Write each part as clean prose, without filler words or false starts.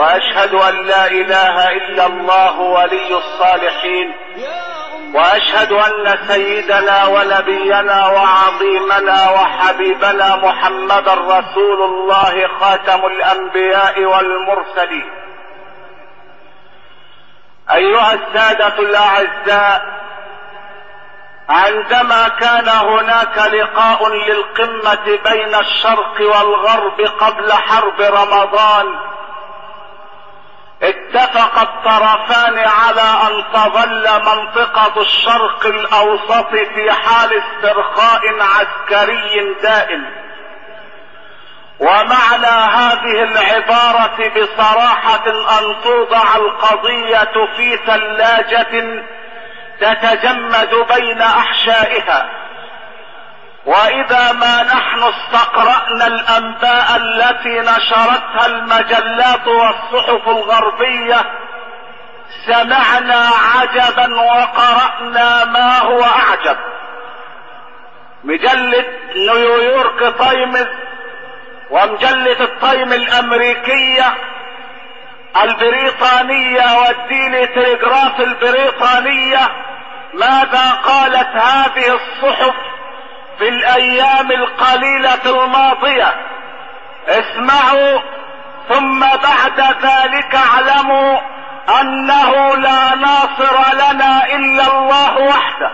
واشهد ان لا اله الا الله ولي الصالحين، واشهد ان سيدنا ونبينا وعظيمنا وحبيبنا محمدا رسول الله خاتم الانبياء والمرسلين. ايها السادة الاعزاء، عندما كان هناك لقاء للقمة بين الشرق والغرب قبل حرب رمضان، اتفق الطرفان على ان تظل منطقة الشرق الاوسط في حال استرخاء عسكري دائم. ومعنى هذه العبارة بصراحة ان توضع القضية في ثلاجة تتجمد بين احشائها. واذا ما نحن استقرأنا الانباء التي نشرتها المجلات والصحف الغربية سمعنا عجبا وقرأنا ما هو اعجب. مجلة نيويورك تايمز ومجلة التايم الامريكية البريطانية والديلي تليجراف البريطانية، ماذا قالت هذه الصحف في الايام القليلة الماضية؟ اسمعوا ثم بعد ذلك اعلموا انه لا ناصر لنا الا الله وحده.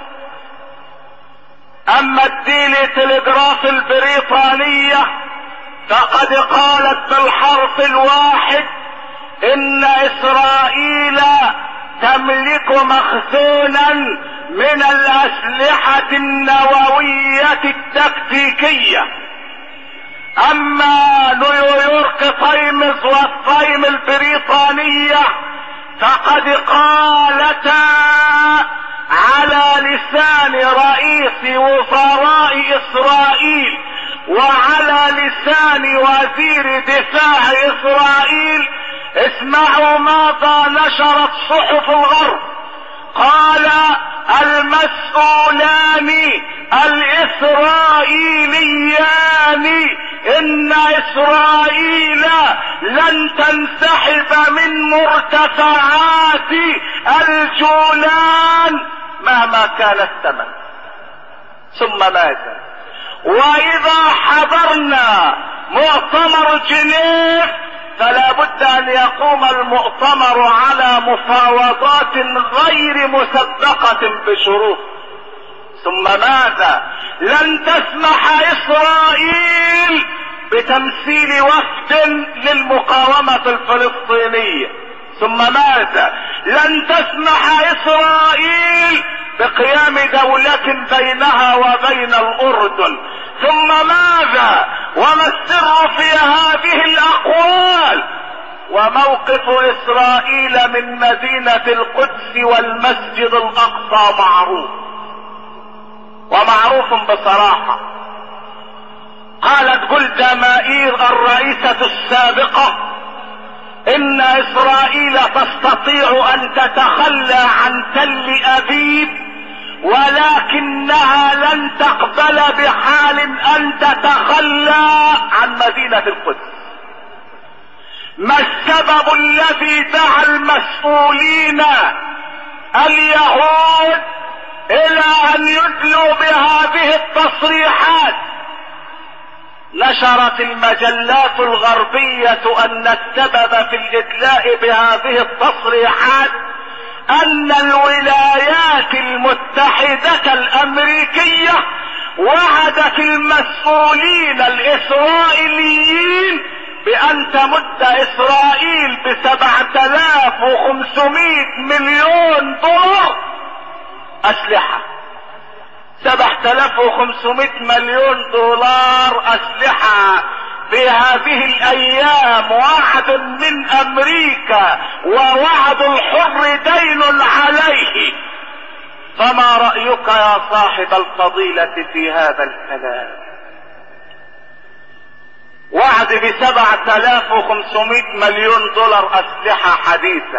اما الديلي تليجراف البريطانية فقد قالت بالحرف الواحد ان اسرائيل تملك مخزونا من الاسلحة النووية التكتيكية. اما نيويورك تايمز والتايم البريطانية فقد قالتا على لسان رئيس وزراء اسرائيل وعلى لسان وزير دفاع اسرائيل، اسمعوا ماذا نشرت صحف الغرب. قال المسؤولان الاسرائيليان ان اسرائيل لن تنسحب من مرتفعات الجولان مهما كان الثمن. ثم ماذا؟ واذا حضرنا مؤتمر جنيف فلا بد ان يقوم المؤتمر على مفاوضات غير مسبقة بشروط. ثم ماذا؟ لن تسمح اسرائيل بتمثيل وفد للمقاومة الفلسطينية. ثم ماذا؟ لن تسمح اسرائيل بقيام دولة بينها وبين الاردن. ثم ماذا؟ وما السر في هذه الاقوال؟ وموقف اسرائيل من مدينة القدس والمسجد الاقصى معروف، ومعروف بصراحة. قالت جولدا مائير الرئيسة السابقة ان اسرائيل تستطيع ان تتخلى عن تل ابيب ولكنها لن تقبل بحال ان تتخلى عن مدينة القدس. ما السبب الذي دعا المسؤولين اليهود الى ان يدلوا بهذه التصريحات؟ نشرت المجلات الغربية ان السبب في الادلاء بهذه التصريحات ان الولايات المتحدة الامريكية وعدت المسؤولين الاسرائيليين بان تمد اسرائيل ب$7,500 مليون اسلحة. 7,500 مليون دولار اسلحة في هذه الايام، وعد من امريكا ووعد الحر دين عليه. فما رأيك يا صاحب الفضيلة في هذا الكلام؟ وعد ب$7,500 مليون اسلحة حديثة.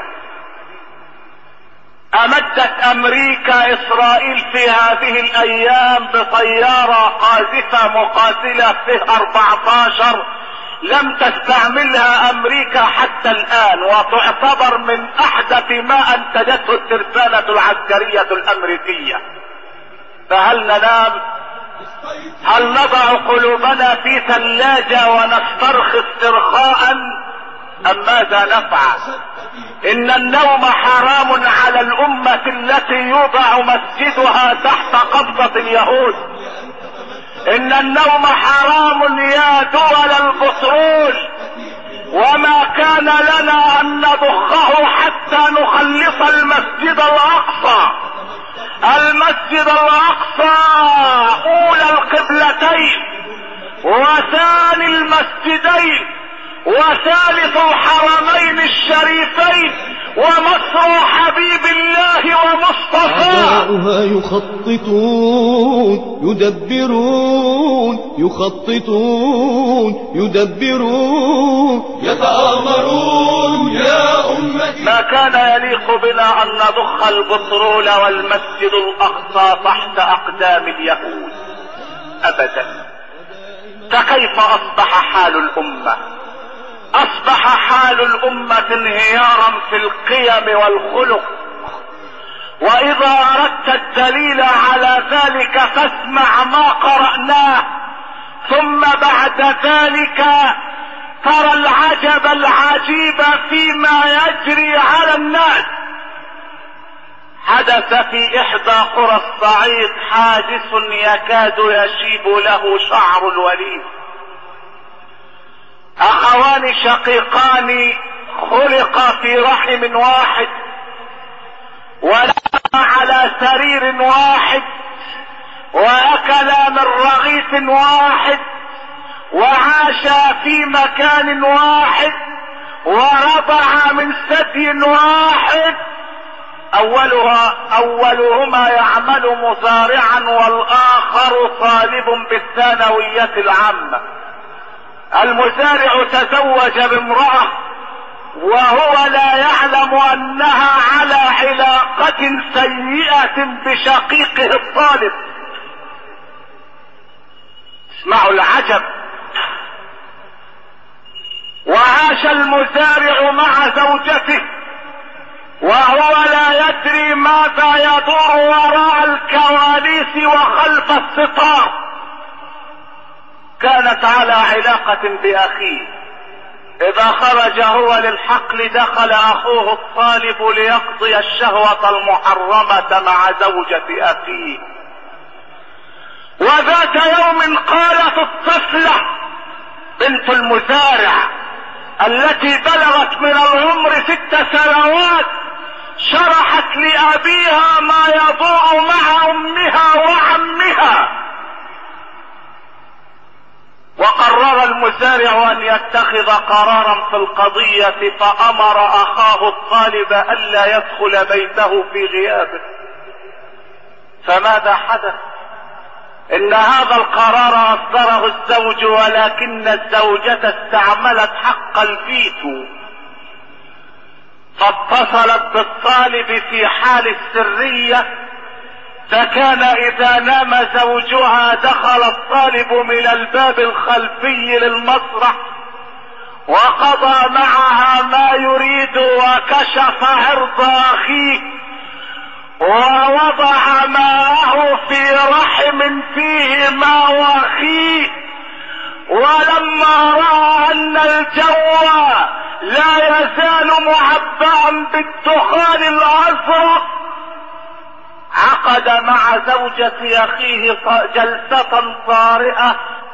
امدت امريكا اسرائيل في هذه الايام بطيارة قاذفة مقاتلة فيه 14 لم تستعملها امريكا حتى الان، وتعتبر من احدث ما انتجته الترسانة العسكرية الامريكية. فهل ننام؟ هل نضع قلوبنا في ثلاجة ونسترخي استرخاء ام ماذا نفعل؟ ان النوم حرام على الامة التي يوضع مسجدها تحت قبضة اليهود. ان النوم حرام يا دول البترول، وما كان لنا ان نضخه حتى نخلص المسجد الاقصى. المسجد الاقصى اولى القبلتين وثاني المسجدين وثالث الحرمين الشريفين ومصر حبيب الله ومصطفاه. أعداؤها يخططون يدبرون، يخططون يدبرون، يتآمرون يا أمتي. ما كان يليق بنا أن نضخ البترول والمسجد الأقصى تحت أقدام اليهود أبدا. فكيف أصبح حال الأمة؟ أصبح حال الأمة انهيارا في القيم والخلق. وإذا أردت الدليل على ذلك فاسمع ما قرأناه، ثم بعد ذلك ترى العجب العجيب فيما يجري على الناس. حدث في إحدى قرى الصعيد حادث يكاد يشيب له شعر الوليد. اخوان شقيقان خلقا في رحم واحد وناما على سرير واحد واكلا من رغيف واحد وعاشا في مكان واحد ورضعا من ثدي واحد. اولهما يعمل مزارعا والاخر طالب بالثانوية العامة. المزارع تزوج بامرأة وهو لا يعلم انها على علاقة سيئة بشقيقه الطالب. اسمعوا العجب. وعاش المزارع مع زوجته وهو لا يدري ماذا يدور وراء الكواليس وخلف الستار. كانت على علاقة بأخيه. إذا خرج هو للحقل دخل أخوه الطالب ليقضي الشهوة المحرمة مع زوجة أخيه. وذات يوم قالت الطفلة بنت المزارع التي بلغت من العمر 6 سنوات شرحت لأبيها ما يدور مع أمها وعمها. وقرر المزارع ان يتخذ قرارا في القضية فامر اخاه الطالب الا يدخل بيته في غيابه. فماذا حدث؟ ان هذا القرار اصدره الزوج ولكن الزوجة استعملت حق الفيتو، فاتصلت بالطالب في حال السرية. فكان اذا نام زوجها دخل الطالب من الباب الخلفي للمسرح وقضى معها ما يريد وكشف عرض اخيه ووضع ماءه في رحم فيه ماء اخيه. ولما رأى ان الجو لا يزال معبأ بالدخان الازرق عقد مع زوجة اخيه جلسة طارئة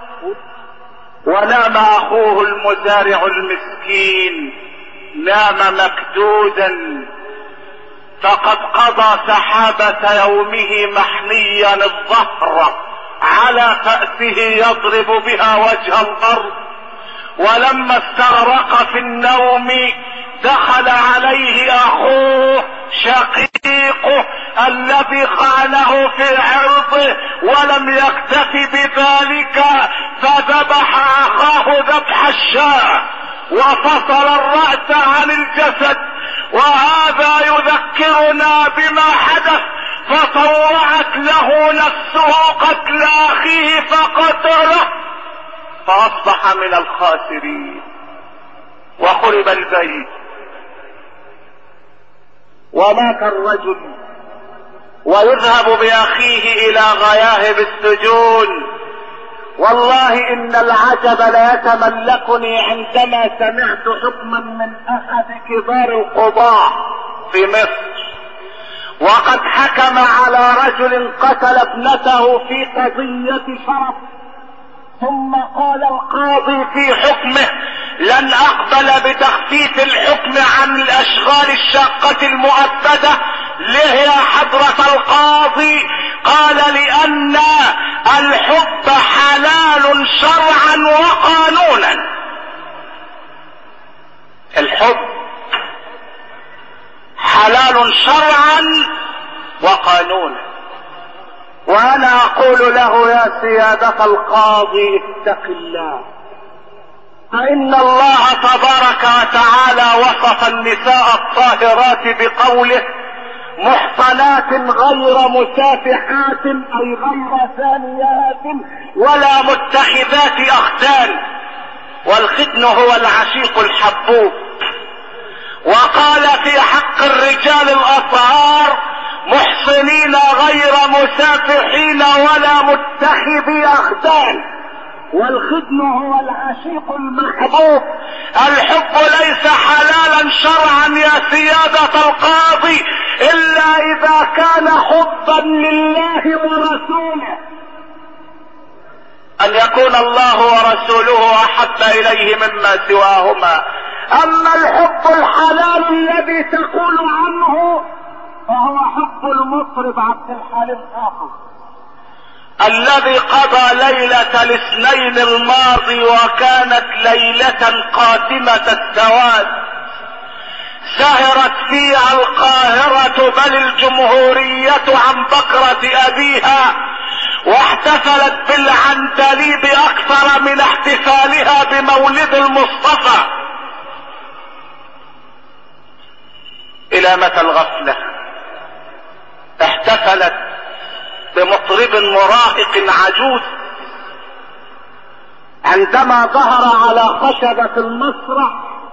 ونام اخوه المزارع المسكين، نام مكدودا. فقد قضى سحابة يومه محنيا الظهر على فأسه يضرب بها وجه الارض. ولما استغرق في النوم دخل عليه اخوه شقيقه الذي خانه في عرضه ولم يكتف بذلك فذبح اخاه ذبح الشاة وفصل الرأس عن الجسد. وهذا يذكرنا بما حدث. فطوعت له نفسه قتل اخيه فقتله. فاصبح من الخاسرين وخرب البيت. ومات الرجل ويذهب باخيه الى غياهب السجون. والله ان العجب ليتملكني عندما سمعت حكما من احد كبار القضاة في مصر، وقد حكم على رجل قتل ابنته في قضية شرف، ثم قال القاضي في حكمه: لن اقبل بتخفيف الحكم عن الاشغال الشاقة المؤبدة. ليه يا حضرة القاضي؟ قال: لان الحب حلال شرعا وقانونا. الحب حلال شرعا وقانونا. وانا اقول له: يا سيادة القاضي اتق الله، فان الله تبارك وتعالى وصف النساء الطاهرات بقوله: محصنات غير مسافحات، اي غير ثانيات ولا متخذات اخدان، والختن هو العشيق الحبوب. وقال في حق الرجال الاطهار: محصنين غير مسافحين ولا متخذي اخدان، والختن هو العشيق المحبوب. الحب ليس حلالا شرعا يا سيادة القاضي الا اذا كان حبا لله ورسوله، ان يكون الله ورسوله احب اليه مما سواهما. اما الحب الحلال الذي تقول عنه فهو حب المطرب عبد الحليم حافظ الذي قضى ليلة الاثنين الماضي، وكانت ليلة قاتمة السواد، سهرت فيها القاهرة بل الجمهورية عن بكرة ابيها، واحتفلت بالعندليب اكثر من احتفالها بمولد المصطفى. الى متى الغفلة؟ احتفلت بمطرب مراهق عجوز عندما ظهر على خشبة المسرح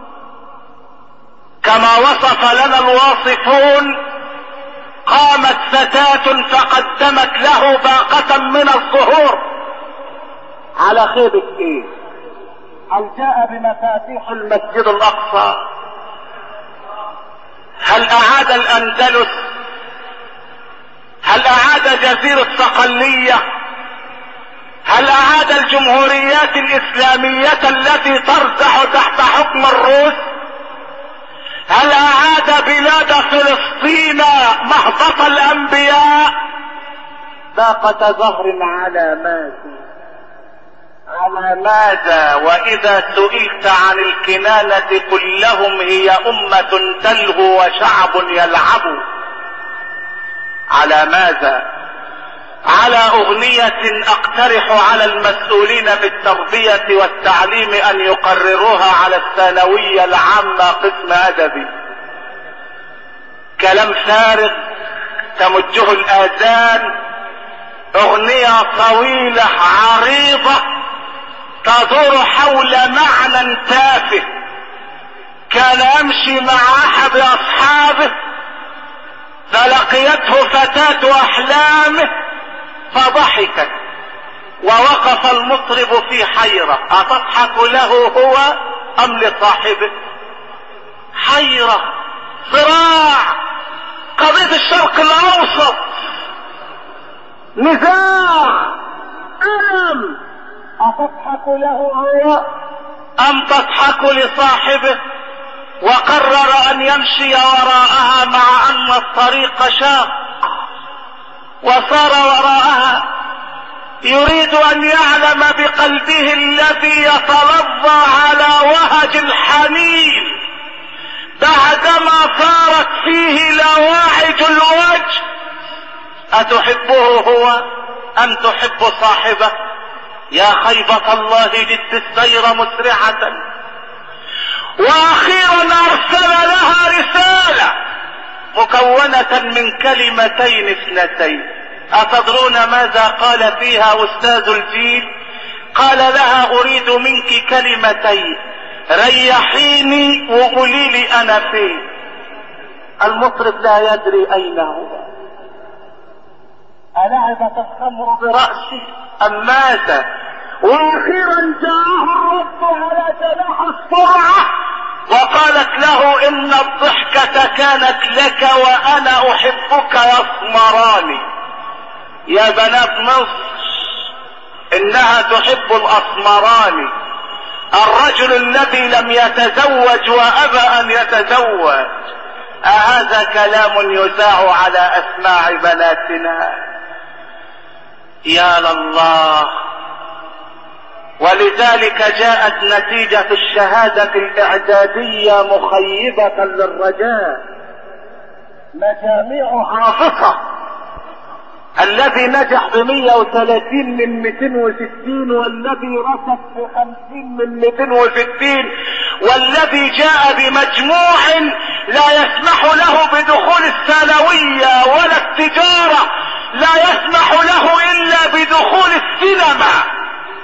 كما وصف لنا الواصفون. قامت فتاة فقدمت له باقة من الزهور. على خيبة ايه؟ هل جاء بمفاتيح المسجد الاقصى؟ هل اعاد الاندلس؟ هل اعاد جزيرة صقلية؟ هل اعاد الجمهوريات الاسلامية التي ترزح تحت حكم الروس؟ هل اعاد بلاد فلسطين مهبط الانبياء؟ باقة زهر على ماذا؟ على ماذا؟ واذا سئلت عن الكنانة قل لهم: هي امة تلهو وشعب يلعب. على ماذا؟ على اغنية اقترح على المسؤولين بالتربية والتعليم ان يقرروها على الثانوية العامة قسم ادبي. كلام فارغ تمجه الاذان. اغنية طويلة عريضة تدور حول معنى تافه. كان يمشي مع احد اصحابه فلقيته فتاة احلامه فضحكت، ووقف المطرب في حيرة: أتضحك له هو ام لصاحبه؟ حيرة، صراع، قضية الشرق الاوسط، نزاع، ألم. أتضحك له هو ام تضحك لصاحبه؟ وقرر ان يمشي وراءها مع ان الطريق شاق، وصار وراءها يريد ان يعلم بقلبه الذي يتلظى على وهج الحنين بعدما صارت فيه لواعج الوجه: اتحبه هو ام تحب صاحبه؟ يا خيبة الله، جدت السير مسرعة. واخيرا ارسل لها رسالة مكونة من كلمتين اثنتين. اتدرون ماذا قال فيها استاذ الجيل؟ قال لها اريد منك كلمتين ريحيني وقولي لي انا فين. المطرب لا يدري اين هو، ألعبت الخمر برأسه أم ماذا؟ واخيرا جاءه الرب على جناح السرعة وقالت له ان الضحكة كانت لك وانا احبك يا اسمراني. يا بنات مصر انها تحب الاسمراني، الرجل الذي لم يتزوج وابى ان يتزوج. أهذا كلام يذاع على اسماع بناتنا؟ يا لله. ولذلك جاءت نتيجة الشهادة الإعدادية مخيبة للرجاء. مجاميع حافظة، الذي نجح ب130 من 260 والذي رسب ب50 من 260 والذي جاء بمجموع لا يسمح له بدخول الثانوية ولا التجارة، لا يسمح له إلا بدخول السينما.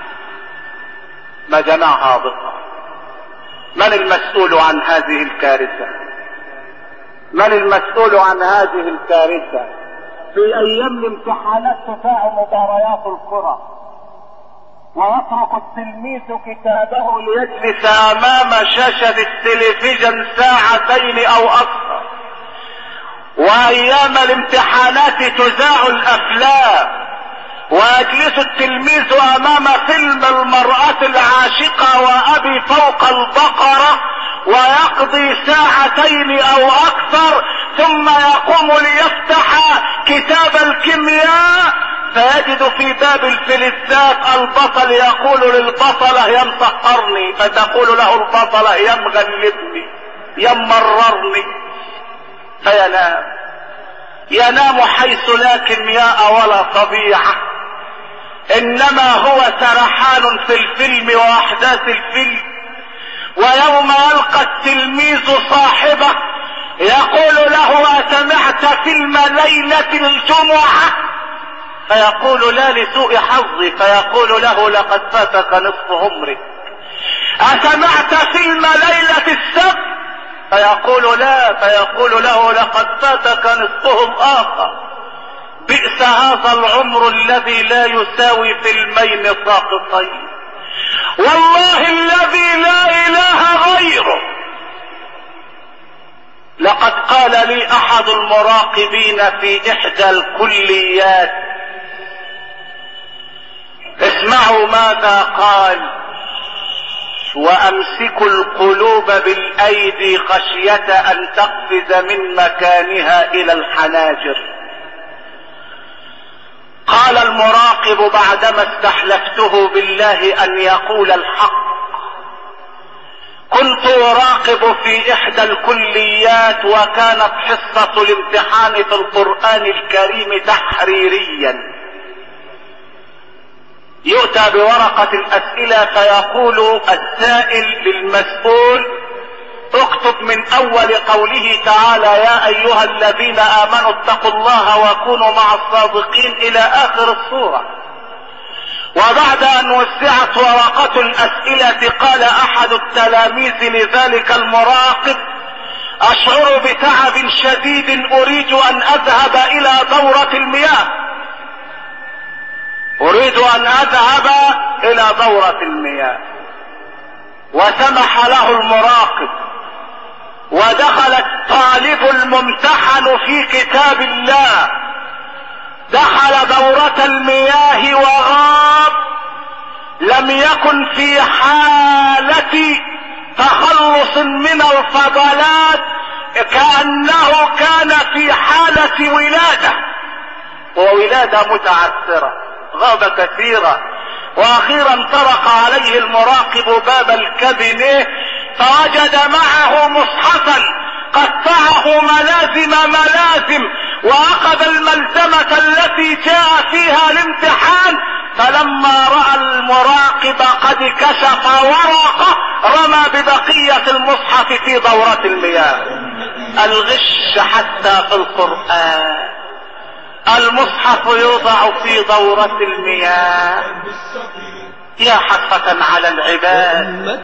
مجاميع هابطة. من المسؤول عن هذه الكارثة؟ من المسؤول عن هذه الكارثة؟ في ايام الامتحانات تذاع مباريات الكرة ويترك التلميذ كتابه ليجلس امام شاشة التلفزيون ساعتين او اكثر. وايام الامتحانات تذاع الافلام ويجلس التلميذ امام فيلم المرأة العاشقة وابي فوق البقرة ويقضي ساعتين او اكثر، ثم يقوم ليفتح كتاب الكيمياء فيجد في باب الفلزات البطل يقول للبطلة يا مسقرني، فتقول له البطلة يا مغلبني يا مررني، فينام. ينام حيث لا كيمياء ولا طبيعة، انما هو سرحان في الفيلم واحداث الفيلم. ويوم يلقى التلميذ صاحبه يقول له أسمعت فيلم ليلة الجمعة؟ فيقول لا لسوء حظي، فيقول له لقد فاتك نصف عمرك. أسمعت فيلم ليلة السبت؟ فيقول لا، فيقول له لقد فاتك نصفه الآخر. بئس هذا العمر الذي لا يساوي فيلمين ساقطين. والله الذي لا اله غيره لقد قال لي احد المراقبين في احدى الكليات، اسمعوا ماذا قال: وامسكوا القلوب بالايدي خشية ان تقفز من مكانها الى الحناجر. قال المراقب بعدما استحلفته بالله ان يقول الحق: كنت اراقب في احدى الكليات وكانت حصة الامتحان في القرآن الكريم تحريريا. يؤتى بورقة الاسئلة فيقول السائل للمسؤول: اكتب من اول قوله تعالى يا ايها الذين امنوا اتقوا الله وكونوا مع الصادقين الى اخر السورة. وبعد ان وسعت ورقة الاسئلة قال احد التلاميذ لذلك المراقب: اشعر بتعب شديد، اريد ان اذهب الى دورة المياه، اريد ان اذهب الى دورة المياه. وسمح له المراقب، ودخل الطالب الممتحن في كتاب الله، دخل دورة المياه وغاب، لم يكن في حالة تخلص من الفضلات، كأنه كان في حالة ولادة، وولادة متعثرة، غاب كثيرا. واخيرا طرق عليه المراقب باب الكابينيه فوجد معه مصحفا قطعه ملازم، واخذ الملزمة التي جاء فيها الامتحان، فلما رأى المراقب قد كشف ورقة رمى ببقية المصحف في دورة المياه. الغش حتى في القرآن، المصحف يوضع في دورة المياه. يا حسرة على العباد